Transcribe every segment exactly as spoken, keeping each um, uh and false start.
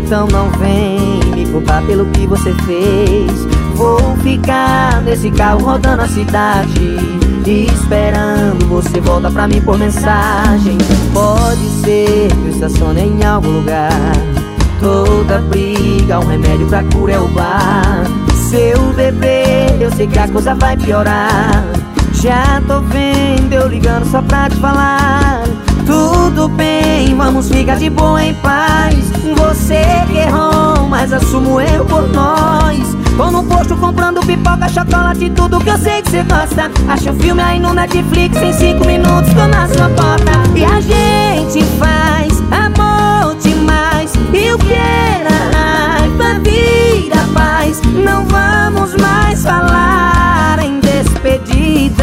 Então não vem me culpar pelo que você fez. Vou ficar nesse carro rodando a cidade, esperando você voltar pra mim por mensagem. Pode ser que eu estacione em algum lugar. Toda briga, um remédio pra cura é o bar. Seu bebê, eu sei que a coisa vai piorar. Já tô vendo eu ligando só pra te falar. Tudo bem, vamos ficar de boa em paz. Você que errou, mas assumo eu por nós. Tô no posto comprando pipoca, chocolate, tudo que eu sei que você gosta. Acha o filme aí no Netflix, em cinco minutos tô na sua porta. E a gente faz amor demais, e o que era raiva vira paz. Não vamos mais falar em despedida,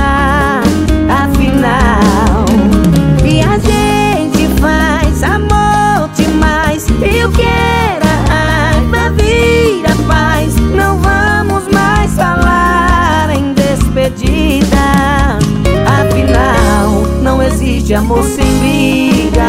afinal. E a gente faz amor demais, e o que era raiva vira paz. Não vamos mais falar em despedida, afinal não existe amor sem briga.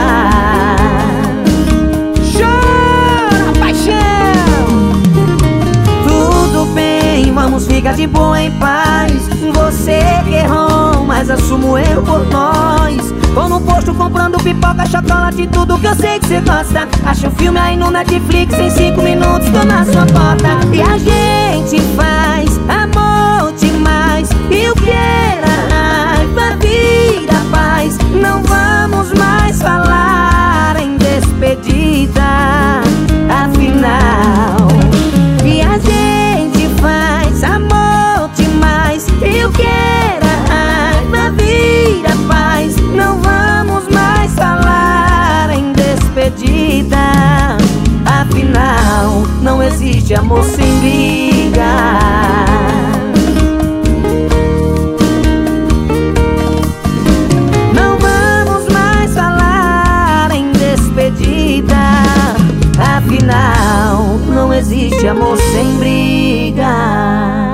Chora, paixão! Tudo bem, vamos ficar de boa em paz. Você que errou, mas assumo eu por nós. Tô no posto comprando pipoca, chocolate, tudo que eu sei que você gosta. Acha o filme aí no Netflix, em cinco minutos tô na sua porta. E a gente faz amor demais, e o que era raiva vira paz. Não vamos mais falar em despedida, afinal. E a gente faz amor demais, e o que era raiva vira paz. Não vamos mais falar em despedida, afinal não existe amor sem briga. Não vamos mais falar em despedida, afinal não existe amor sem briga.